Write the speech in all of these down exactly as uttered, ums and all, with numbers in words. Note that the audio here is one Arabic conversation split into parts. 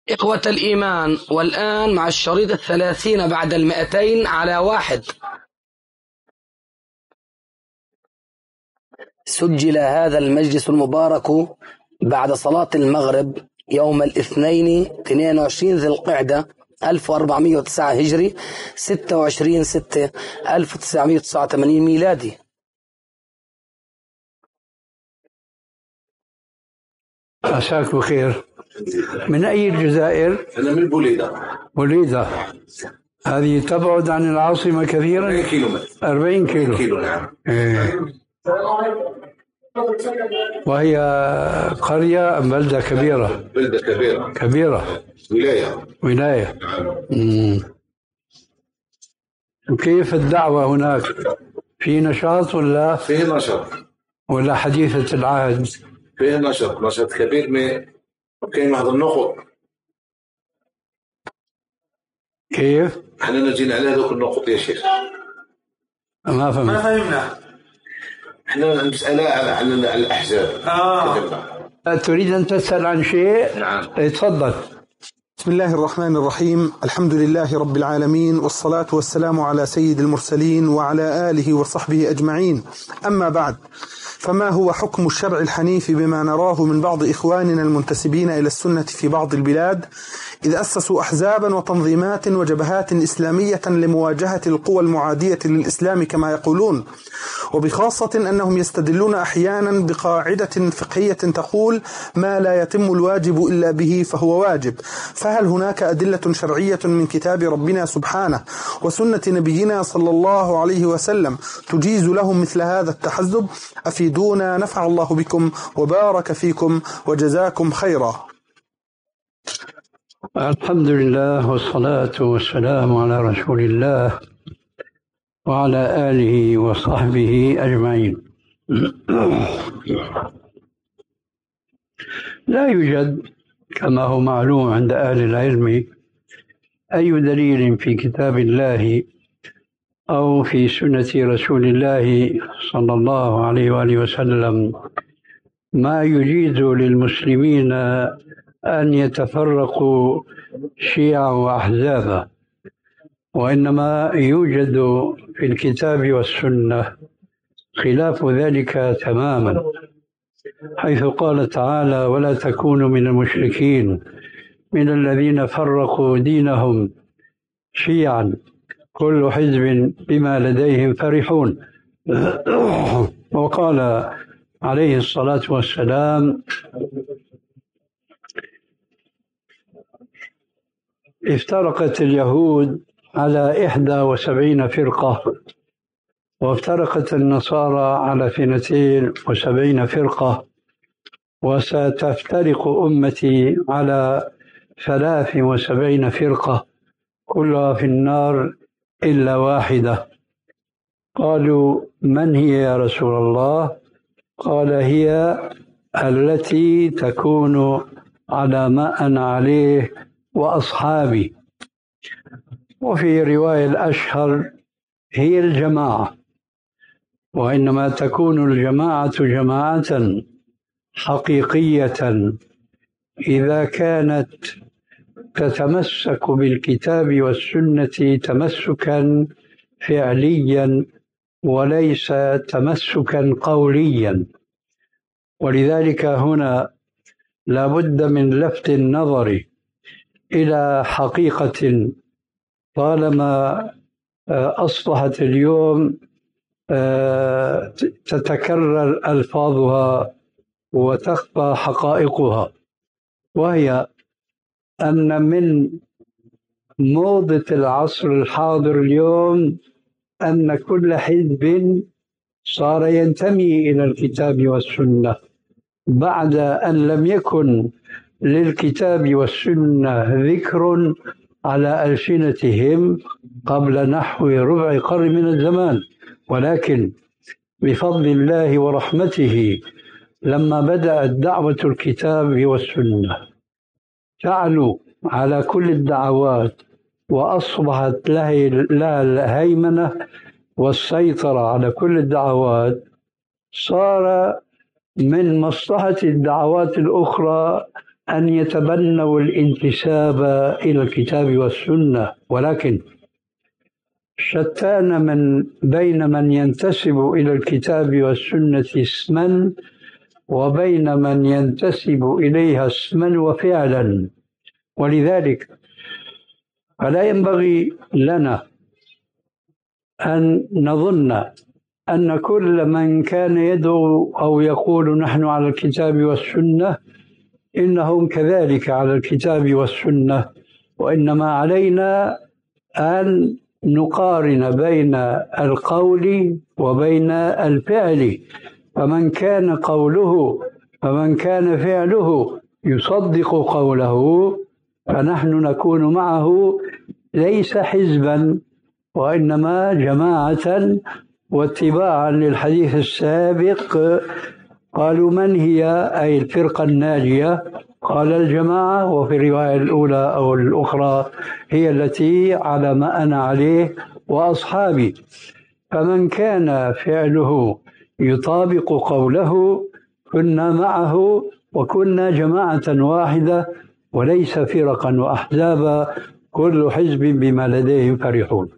إخوة الإيمان، والآن مع الشريط الثلاثين بعد المئتين على واحد. سجل هذا المجلس المبارك بعد صلاة المغرب يوم الاثنين اثنين وعشرين ذي القعدة ألف وأربعمائة وتسعة هجري ستة وعشرين ستة ألف وتسعمائة وتسعة وثمانين ميلادي. عساك بخير. من أي الجزائر؟ أنا من بوليدة. بوليدة هذه تبعد عن العاصمة كثيرا؟ أربعين كيلومتر. أربعين كيلو. كيلو نعم. إيه. وهي قرية أم بلدة كبيرة؟ بلدة كبيرة. كبيرة. ولاية. ولاية. نعم. وكيف الدعوة هناك؟ في نشاط ولا؟ فيه نشاط. ولا حديثة العهد؟ فيه نشاط، نشاط كبير. من كاين واحد النقط. كيف؟ احنا نجينا على هذوك النقط يا شيخ. ما فهمت. ما فهمنا. احنا المسألة على الأحزاب. آه. تريد أن تسأل عن شيء؟ نعم. تفضل. بسم الله الرحمن الرحيم. الحمد لله رب العالمين، والصلاة والسلام على سيد المرسلين وعلى آله وصحبه أجمعين. أما بعد، فما هو حكم الشرع الحنيف بما نراه من بعض إخواننا المنتسبين إلى السنة في بعض البلاد، إذ أسسوا أحزابا وتنظيمات وجبهات إسلامية لمواجهة القوى المعادية للإسلام كما يقولون، وبخاصة أنهم يستدلون أحيانا بقاعدة فقهية تقول ما لا يتم الواجب إلا به فهو واجب. فهل هناك أدلة شرعية من كتاب ربنا سبحانه وسنة نبينا صلى الله عليه وسلم تجيز لهم مثل هذا التحزب؟ أفيدونا نفع الله بكم وبارك فيكم وجزاكم خيرا. الحمد لله والصلاة والسلام على رسول الله وعلى آله وصحبه أجمعين. لا يوجد كما هو معلوم عند أهل العلم أي دليل في كتاب الله أو في سنة رسول الله صلى الله عليه وآله وسلم ما يجيز للمسلمين أن يتفرقوا شيعا وأحزابا، وإنما يوجد في الكتاب والسنة خلاف ذلك تماما، حيث قال تعالى ولا تكونوا من المشركين من الذين فرقوا دينهم شيعا كل حزب بما لديهم فرحون. وقال عليه الصلاة والسلام افترقت اليهود على إحدى وسبعين فرقة، وافترقت النصارى على اثنتين وسبعين فرقة، وستفترق أمتي على ثلاث وسبعين فرقة كلها في النار إلا واحدة. قالوا من هي يا رسول الله؟ قال هي التي تكون على ما أنا عليه وأصحابي. وفي رواية الأشهر هي الجماعة، وإنما تكون الجماعة جماعة حقيقية إذا كانت تتمسك بالكتاب والسنة تمسكا فعليا وليس تمسكا قوليا. ولذلك هنا لا بد من لفت النظر إلى حقيقة طالما أصبحت اليوم تتكرر ألفاظها وتخفى حقائقها، وهي أن من موضة العصر الحاضر اليوم أن كل حزب صار ينتمي إلى الكتاب والسنة بعد أن لم يكن للكتاب والسنة ذكر على ألسنتهم قبل نحو ربع قرن من الزمان. ولكن بفضل الله ورحمته لما بدأت دعوة الكتاب والسنة تعلو على كل الدعوات وأصبحت لها الهيمنة والسيطرة على كل الدعوات، صار من مصلحة الدعوات الأخرى أن يتبنوا الانتساب إلى الكتاب والسنة، ولكن شتان من بين من ينتسب إلى الكتاب والسنة اسما وبين من ينتسب إليها اسما وفعلا. ولذلك فلا ينبغي لنا أن نظن أن كل من كان يدعو أو يقول نحن على الكتاب والسنة إنهم كذلك على الكتاب والسنة، وإنما علينا أن نقارن بين القول وبين الفعل، فمن كان قوله فمن كان فعله يصدق قوله فنحن نكون معه ليس حزبا وإنما جماعة واتباعا للحديث السابق. قالوا من هي أي الفرقة الناجية؟ قال الجماعة، وفي الرواية الأولى أو الأخرى هي التي على ما أنا عليه وأصحابي. فمن كان فعله يطابق قوله كنا معه وكنا جماعة واحدة وليس فرقا وأحزابا كل حزب بما لديهم فرحون.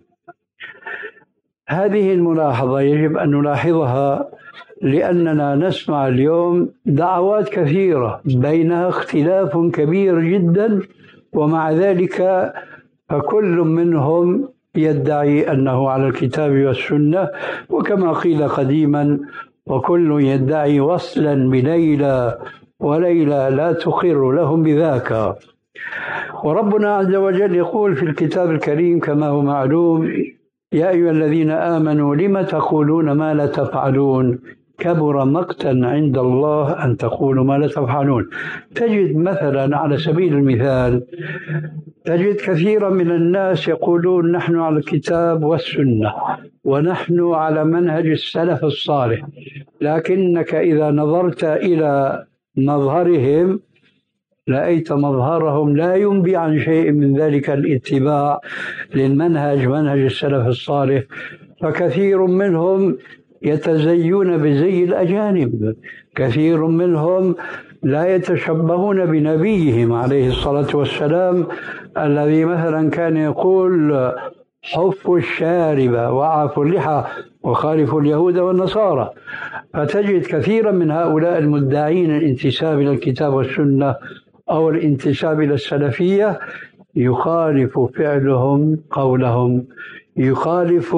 هذه الملاحظة يجب أن نلاحظها، لأننا نسمع اليوم دعوات كثيرة بينها اختلاف كبير جدا، ومع ذلك فكل منهم يدعي أنه على الكتاب والسنة، وكما قيل قديما وكل يدعي وصلا بليلى وليلى لا تقر لهم بذاك. وربنا عز وجل يقول في الكتاب الكريم كما هو معلوم: يا أيها الذين آمنوا لم تقولون ما لا تفعلون كبر مقتا عند الله أن تقولوا ما لا تفعلون. تجد مثلا على سبيل المثال تجد كثيرا من الناس يقولون نحن على الكتاب والسنة ونحن على منهج السلف الصالح، لكنك إذا نظرت إلى مظهرهم رأيت مظهرهم لا ينبي عن شيء من ذلك الاتباع للمنهج منهج السلف الصالح. فكثير منهم يتزيون بزي الأجانب، كثير منهم لا يتشبهون بنبيهم عليه الصلاة والسلام الذي مثلا كان يقول حفوا الشارب وعفوا اللحى وخالفوا اليهود والنصارى. فتجد كثيرا من هؤلاء المدعين الانتساب إلى الكتاب والسنة أو الانتساب إلى السلفية يخالف فعلهم قولهم، يخالف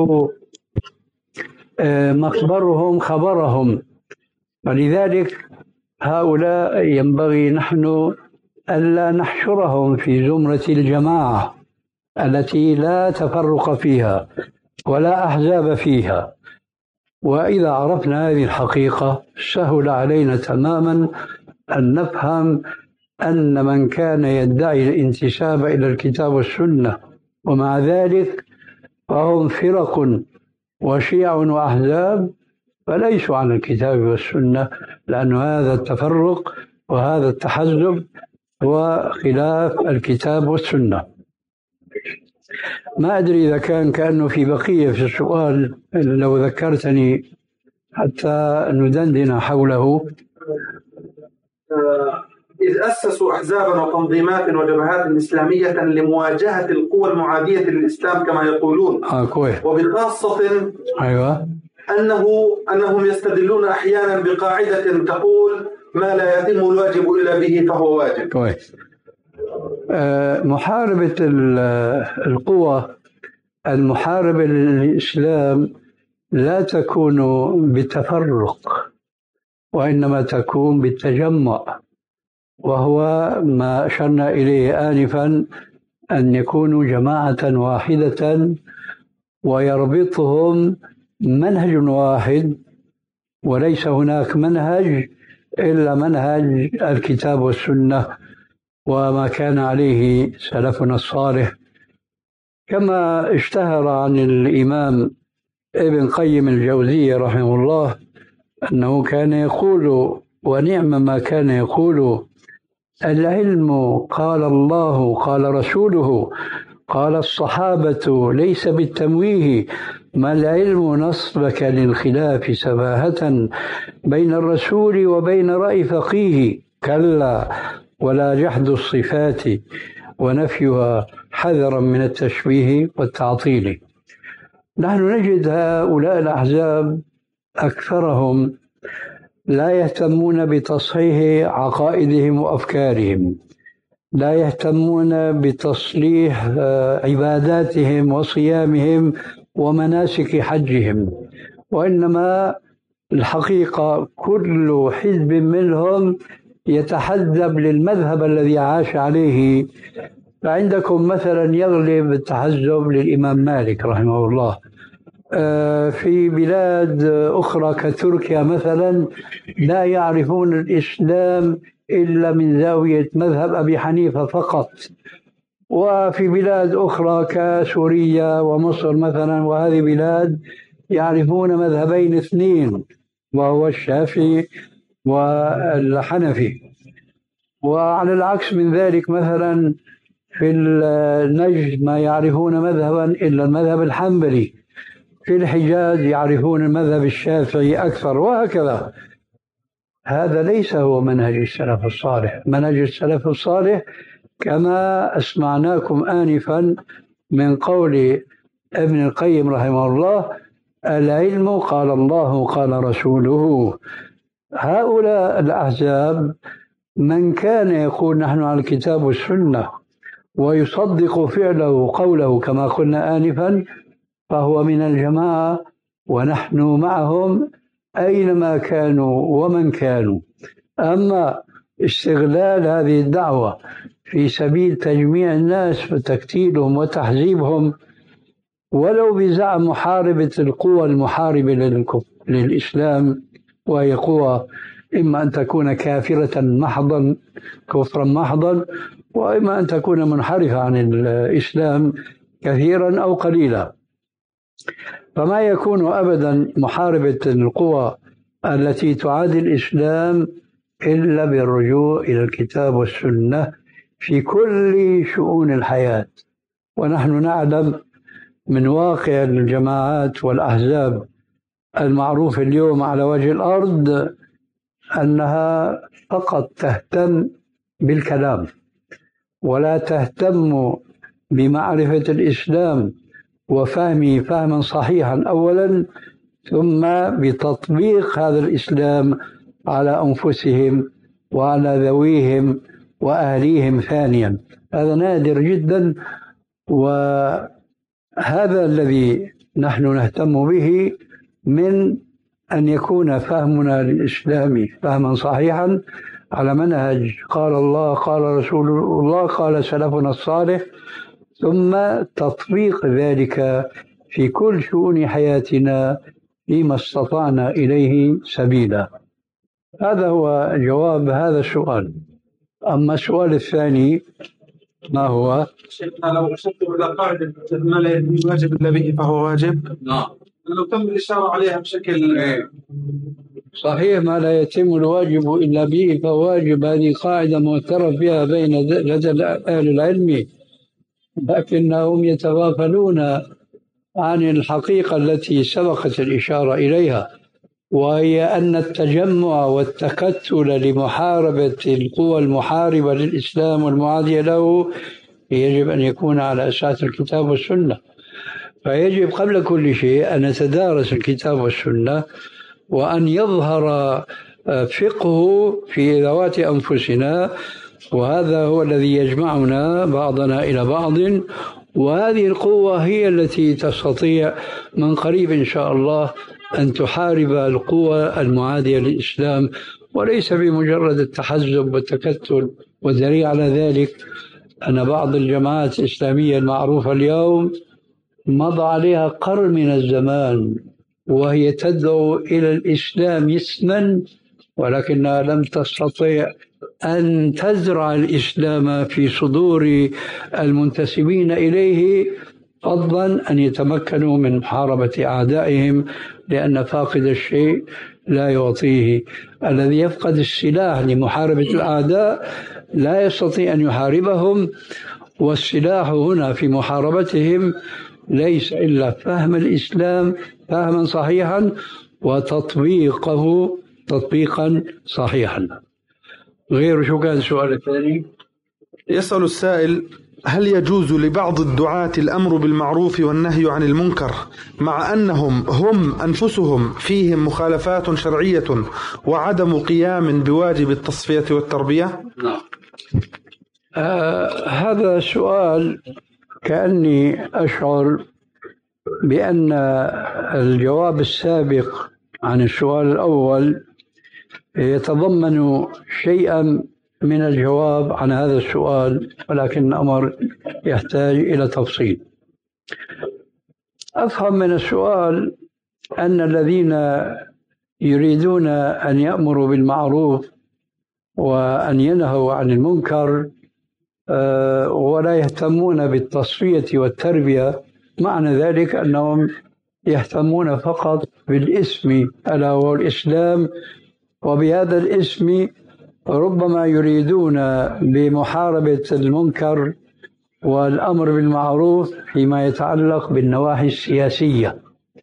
مخبرهم خبرهم. ولذلك هؤلاء ينبغي نحن ألا نحشرهم في زمرة الجماعة التي لا تفرق فيها ولا أحزاب فيها. وإذا عرفنا هذه الحقيقة سهل علينا تماما أن نفهم أن من كان يدعي الانتساب إلى الكتاب والسنة ومع ذلك فهم فرق وشيع وأحزاب فليسوا على الكتاب والسنة، لأن هذا التفرق وهذا التحزب هو خلاف الكتاب والسنة. ما أدري إذا كان كأنه في بقية في السؤال لو ذكرتني حتى ندندن حوله. إذ أسسوا أحزابا وتنظيمات وجبهات إسلامية لمواجهة القوى المعادية للإسلام كما يقولون، آه كويس. وبخاصة أيوة أنه أنهم يستدلون أحيانا بقاعدة تقول ما لا يتم الواجب إلا به فهو واجب. كويس. آه محاربة القوى المحاربة للإسلام لا تكون بالتفرق وإنما تكون بالتجمع، وهو ما أشرنا إليه آنفا أن يكونوا جماعة واحدة ويربطهم منهج واحد، وليس هناك منهج إلا منهج الكتاب والسنة وما كان عليه سلفنا الصالح. كما اشتهر عن الإمام ابن قيم الجوزية رحمه الله أنه كان يقول ونعم ما كان يقول: العلم قال الله قال رسوله قال الصحابة ليس بالتمويه، ما العلم نصبك للخلاف سفاهة بين الرسول وبين رأي فقيه، كلا ولا جحد الصفات ونفيها حذرا من التشبيه والتعطيل. نحن نجد هؤلاء الأحزاب أكثرهم لا يهتمون بتصحيح عقائدهم وأفكارهم، لا يهتمون بتصليح عباداتهم وصيامهم ومناسك حجهم، وإنما الحقيقة كل حزب منهم يتحزب للمذهب الذي عاش عليه. فعندكم مثلا يغلب التحزب للإمام مالك رحمه الله، في بلاد أخرى كتركيا مثلا لا يعرفون الإسلام إلا من زاوية مذهب أبي حنيفة فقط، وفي بلاد أخرى كسوريا ومصر مثلا وهذه بلاد يعرفون مذهبين اثنين وهو الشافعي والحنفي. وعلى العكس من ذلك مثلا في النجد ما يعرفون مذهبا إلا المذهب الحنبلي، في الحجاز يعرفون المذهب الشافعي أكثر، وهكذا. هذا ليس هو منهج السلف الصالح. منهج السلف الصالح كما أسمعناكم آنفا من قول ابن القيم رحمه الله: العلم قال الله قال رسوله. هؤلاء الأحزاب من كان يقول نحن على الكتاب والسنة ويصدق فعله قوله كما قلنا آنفا فهو من الجماعة، ونحن معهم أينما كانوا ومن كانوا. أما استغلال هذه الدعوة في سبيل تجميع الناس وتكتيلهم وتحزيبهم ولو بزعم محاربة القوى المحاربة للإسلام، وهي قوى إما أن تكون كافرة محضا كفرا محضا، وإما أن تكون منحرفة عن الإسلام كثيرا أو قليلا. فما يكون أبدا محاربة القوى التي تعادي الإسلام إلا بالرجوع إلى الكتاب والسنة في كل شؤون الحياة. ونحن نعلم من واقع الجماعات والأحزاب المعروفة اليوم على وجه الأرض أنها فقط تهتم بالكلام ولا تهتم بمعرفة الإسلام وفهمه فهما صحيحا أولا، ثم بتطبيق هذا الإسلام على أنفسهم وعلى ذويهم وأهليهم ثانيا. هذا نادر جدا، وهذا الذي نحن نهتم به من أن يكون فهمنا للإسلام فهما صحيحا على منهج قال الله قال رسول الله قال سلفنا الصالح، ثم تطبيق ذلك في كل شؤون حياتنا فيما استطعنا إليه سبيلا. هذا هو جواب هذا السؤال. أما السؤال الثاني ما هو؟ لو وصلت إلى قاعدة ما لا يواجب إلا به فهو واجب. نعم. لو تم الإشارة عليها بشكل صحيح، ما لا يتم الواجب إلا به فهو واجب. هذه قاعدة معترف بها بين لدى أهل العلم، لكنهم يتغافلون عن الحقيقة التي سبقت الإشارة إليها، وهي أن التجمع والتكتل لمحاربة القوى المحاربة للإسلام والمعادية له يجب أن يكون على أساس الكتاب والسنة. فيجب قبل كل شيء أن نتدارس الكتاب والسنة، وأن يظهر فقه في ذوات أنفسنا، وهذا هو الذي يجمعنا بعضنا إلى بعض. وهذه القوة هي التي تستطيع من قريب إن شاء الله أن تحارب القوى المعادية للإسلام، وليس بمجرد التحزب والتكتل. والدليل على ذلك أن بعض الجماعات الإسلامية المعروفة اليوم مضى عليها قرن من الزمان وهي تدعو إلى الإسلام اسما، ولكنها لم تستطيع أن تزرع الإسلام في صدور المنتسبين إليه، فضلا أن يتمكنوا من محاربة أعدائهم، لأن فاقد الشيء لا يعطيه. الذي يفقد السلاح لمحاربة الأعداء لا يستطيع أن يحاربهم، والسلاح هنا في محاربتهم ليس إلا فهم الإسلام فهما صحيحا وتطبيقه تطبيقا صحيحا. غير شو كان السؤال الثاني؟ يسأل السائل: هل يجوز لبعض الدعاة الأمر بالمعروف والنهي عن المنكر مع أنهم هم أنفسهم فيهم مخالفات شرعية وعدم قيام بواجب التصفية والتربية؟ نعم. آه هذا السؤال كأني أشعر بأن الجواب السابق عن السؤال الأول يتضمن شيئا من الجواب عن هذا السؤال، ولكن الأمر يحتاج إلى تفصيل. أفهم من السؤال أن الذين يريدون أن يأمروا بالمعروف وأن ينهوا عن المنكر ولا يهتمون بالتصفية والتربية، معنى ذلك أنهم يهتمون فقط بالاسم ألا هو الإسلام، وبهذا الاسم ربما يريدون بمحاربة المنكر والأمر بالمعروف فيما يتعلق بالنواحي السياسية،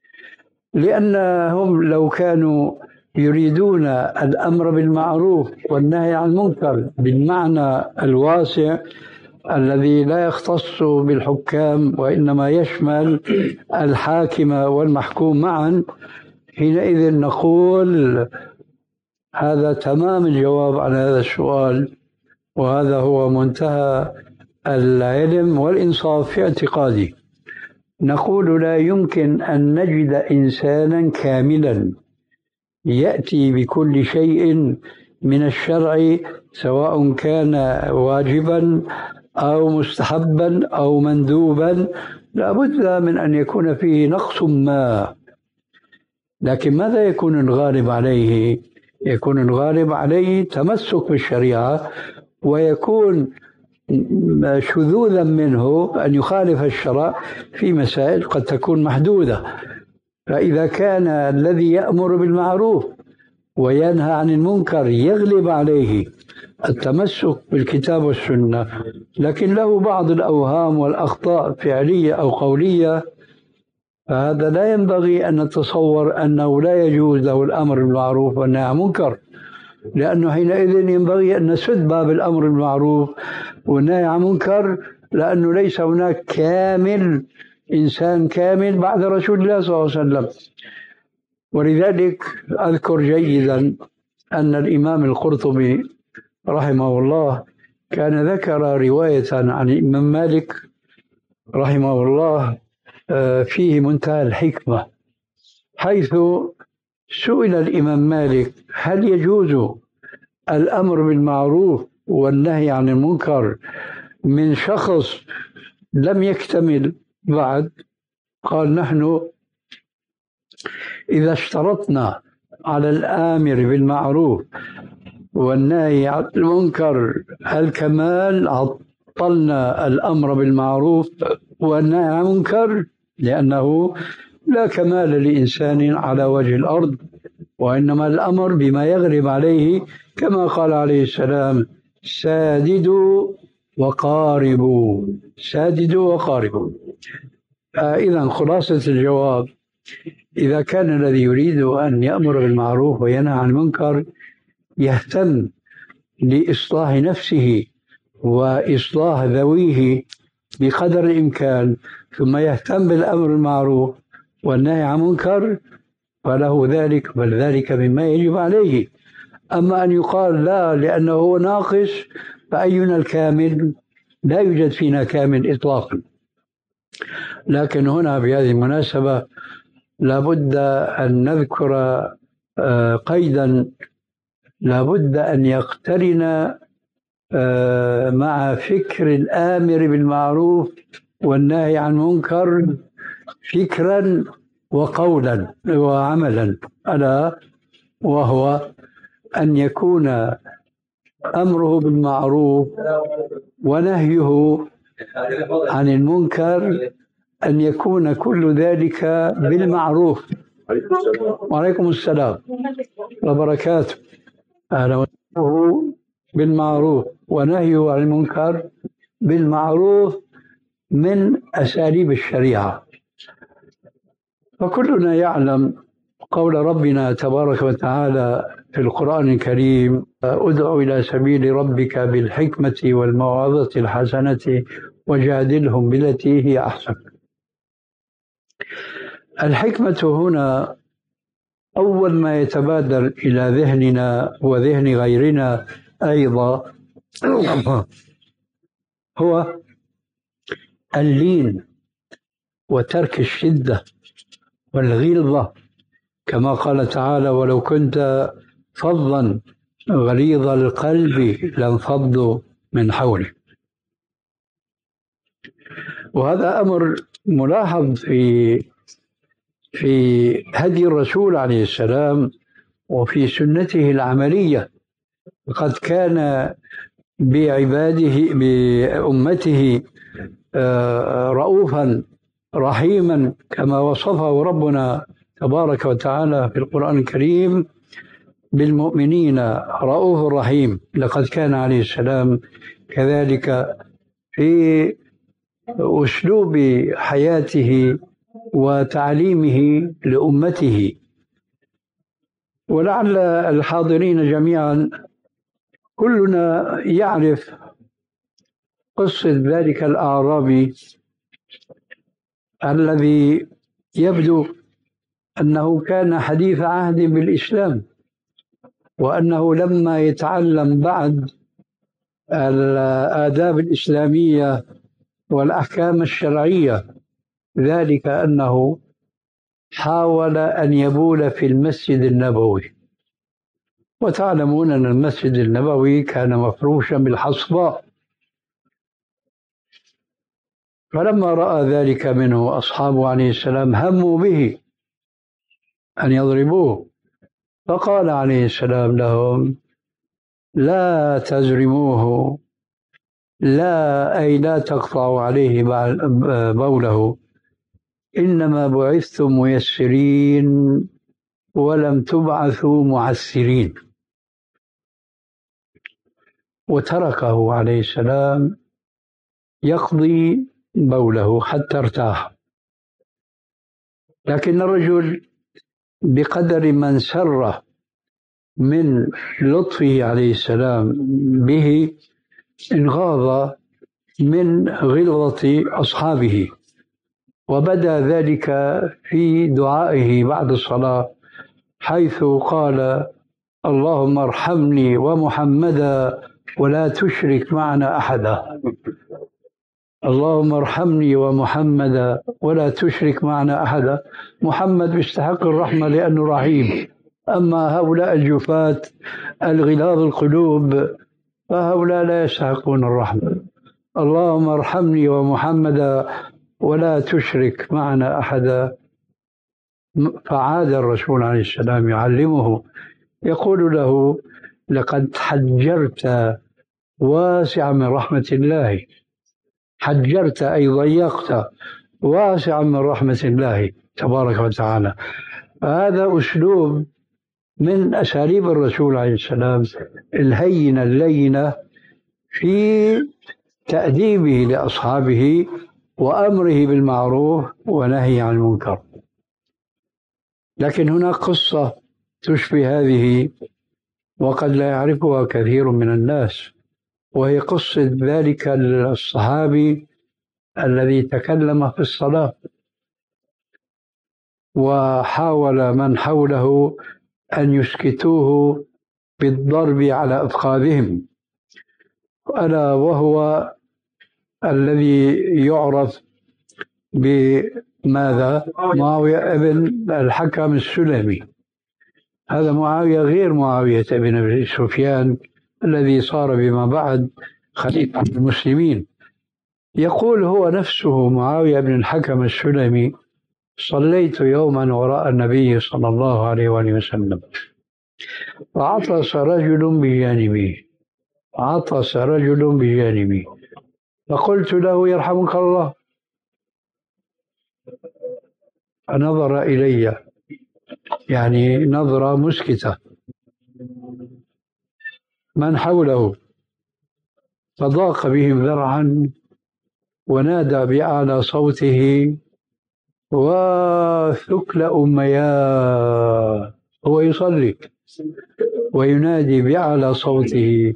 لأنهم لو كانوا يريدون الأمر بالمعروف والنهي عن المنكر بالمعنى الواسع الذي لا يختص بالحكام وإنما يشمل الحاكم والمحكوم معا، حينئذ نقول هذا تمام الجواب على هذا السؤال، وهذا هو منتهى العلم والإنصاف في اعتقادي. نقول لا يمكن أن نجد إنسانا كاملا يأتي بكل شيء من الشرع سواء كان واجبا أو مستحبا أو مندوبا، لا بد من أن يكون فيه نقص ما. لكن ماذا يكون الغالب عليه؟ يكون الغالب عليه تمسك بالشريعة، ويكون شذوذا منه أن يخالف الشرع في مسائل قد تكون محدودة. فإذا كان الذي يأمر بالمعروف وينهى عن المنكر يغلب عليه التمسك بالكتاب والسنة، لكن له بعض الأوهام والأخطاء فعلية أو قولية، فهذا لا ينبغي أن نتصور أنه لا يجوز له الأمر بالمعروف والنهي عن المنكر، لأنه حينئذ ينبغي أن نسد باب الأمر بالمعروف والنهي عن المنكر، لأنه ليس هناك كامل إنسان كامل بعد رسول الله صلى الله عليه وسلم. ولذلك أذكر جيدا أن الإمام القرطبي رحمه الله كان ذكر رواية عن الإمام مالك رحمه الله فيه منتهى الحكمة، حيث سئل الإمام مالك هل يجوز الأمر بالمعروف والنهي عن المنكر من شخص لم يكتمل بعد؟ قال: نحن إذا اشترطنا على الآمر بالمعروف والنهي عن المنكر الكمال عطلنا الأمر بالمعروف والنهي عن المنكر، لأنه لا كمال لإنسان على وجه الأرض، وإنما الأمر بما يغلب عليه، كما قال عليه السلام: ساددوا وقاربوا، ساددوا وقاربوا. إذن خلاصة الجواب: إذا كان الذي يريد أن يأمر بالمعروف وينهى عن المنكر يهتم لإصلاح نفسه وإصلاح ذويه بقدر الإمكان، ثم يهتم بالأمر بالمعروف والنهي عن المنكر، فله ذلك، بل ذلك مما يجب عليه. أما أن يقال لا لأنه ناقص، فأينا الكامل؟ لا يوجد فينا كامل إطلاقا. لكن هنا بهذه المناسبة لابد أن نذكر قيدا لابد أن يقترن مع فكر الآمر بالمعروف والنهي عن المنكر فكرا وقولا وعملا، ألا وهو أن يكون أمره بالمعروف ونهيه عن المنكر أن يكون كل ذلك بالمعروف. وعليكم السلام وبركاته. أهلا وسهلا. بالمعروف ونهيه عن المنكر بالمعروف من أساليب الشريعة. فكلنا يعلم قول ربنا تبارك وتعالى في القرآن الكريم: ادع إلى سبيل ربك بالحكمة والموعظة الحسنة وجادلهم بالتي هي أحسن. الحكمة هنا أول ما يتبادر إلى ذهننا وذهن غيرنا أيضا هو اللين وترك الشدة والغلظة، كما قال تعالى: ولو كنت فظا غليظ القلب لانفضوا من حولك. وهذا أمر ملاحظ في في هدي الرسول عليه السلام وفي سنته العملية. قد كان بعباده بأمته رؤوفا رحيما كما وصفه ربنا تبارك وتعالى في القرآن الكريم بالمؤمنين رؤوف رحيم. لقد كان عليه السلام كذلك في أسلوب حياته وتعليمه لأمته. ولعل الحاضرين جميعا كلنا يعرف قصة ذلك الأعرابي الذي يبدو أنه كان حديث عهد بالإسلام، وأنه لما يتعلم بعد الآداب الإسلامية والأحكام الشرعية ذلك أنه حاول أن يبول في المسجد النبوي. وتعلمون أن المسجد النبوي كان مفروشا بالحصباء. فلما رأى ذلك منه أصحابه عليه السلام هموا به أن يضربوه، فقال عليه السلام لهم: لا تزرموه، لا أي لا تقطعوا عليه بوله، إنما بعثتم ميسرين ولم تبعثوا معسرين. وتركه عليه السلام يقضي بوله حتى ارتاح. لكن الرجل بقدر من سره من لطفه عليه السلام به انغاض من غلظة أصحابه، وبدا ذلك في دعائه بعد الصلاة، حيث قال: اللهم ارحمني ومحمدا ولا تشرك معنا أحدا. اللهم ارحمني ومحمدا ولا تشرك معنا أحدا. محمد يستحق الرحمة لأنه رحيم، أما هؤلاء الجفاة الغلاظ القلوب فهؤلاء لا يستحقون الرحمة. اللهم ارحمني ومحمدا ولا تشرك معنا أحدا. فعاد الرسول عليه السلام يعلمه، يقول له: لقد حجرت واسعا من رحمة الله. حجرت أي ضيقت واسعا من رحمة الله تبارك وتعالى. هذا أسلوب من أساليب الرسول عليه السلام الهينة اللينة في تأديبه لأصحابه وأمره بالمعروف ونهي عن المنكر. لكن هناك قصة تشبه هذه وقد لا يعرفها كثير من الناس، وهي قصة ذلك الصحابي الذي تكلم في الصلاة وحاول من حوله أن يسكتوه بالضرب على أفخاذهم، ألا وهو الذي يعرف بماذا؟ معاوية ابن الحكم السلمي. هذا معاوية غير معاوية ابن أبي سفيان الذي صار بما بعد خليفة المسلمين. يقول هو نفسه معاوية بن الحكم السلمي: صليت يوما وراء النبي صلى الله عليه وآله وسلم، فعطس رجل بجانبي عطس رجل بجانبي فقلت له: يرحمك الله. فنظر إلي، يعني نظرة مسكتة. من حوله فضاق بهم ذرعا ونادى بأعلى صوته: وثكل أمياه. هو يصلي وينادي بأعلى صوته: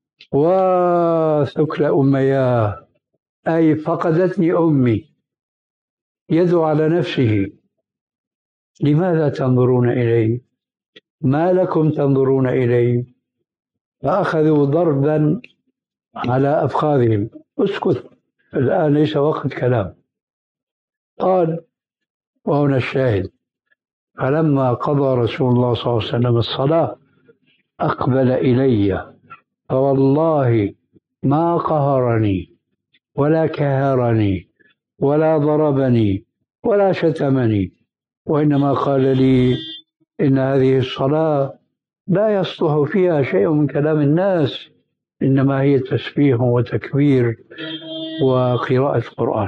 وثكل أمياه، أي فقدتني أمي. يدعو على نفسه: لماذا تنظرون إلي؟ ما لكم تنظرون إلي؟ فأخذوا ضربا على أفخاذهم. اسكت، الآن ليس وقت كلام. قال، وهنا الشاهد: فلما قضى رسول الله صلى الله عليه وسلم الصلاة أقبل إلي، فوالله ما قهرني ولا كهرني ولا ضربني ولا شتمني، وإنما قال لي: إن هذه الصلاة لا يصلح فيها شيء من كلام الناس، إنما هي تسبيح وتكبير وقراءة القرآن،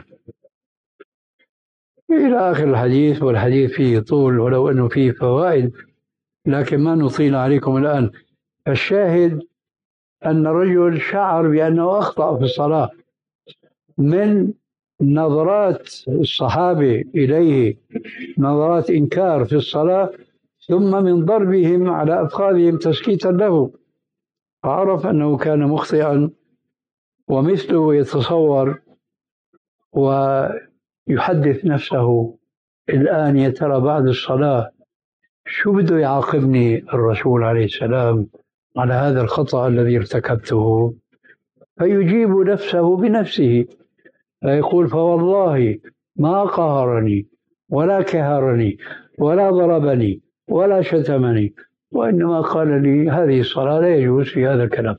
إلى آخر الحديث. والحديث فيه طول ولو أنه فيه فوائد، لكن ما نطيل عليكم الآن. الشاهد أن الرجل شعر بأنه أخطأ في الصلاة من نظرات الصحابة إليه، نظرات إنكار في الصلاة، ثم من ضربهم على أفخاذهم تسكيتا له، فعرف أنه كان مخطئا. ومثله يتصور ويحدث نفسه: الآن يا ترى بعد الصلاة شو بده يعاقبني الرسول عليه السلام على هذا الخطأ الذي ارتكبته؟ فيجيب نفسه بنفسه فيقول: فوالله ما قهرني ولا كهرني ولا ضربني ولا شتمني، وإنما قال لي هذه الصلاة لا يجوز في هذا الكلام.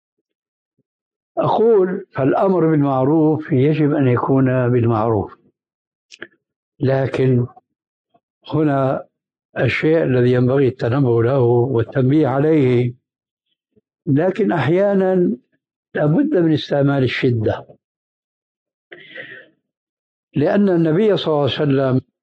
أقول: فالأمر بالمعروف يجب أن يكون بالمعروف، لكن هنا الشيء الذي ينبغي التنبه له والتنبيه عليه، لكن أحيانا لابد من استعمال الشدة، لأن النبي صلى الله عليه وسلم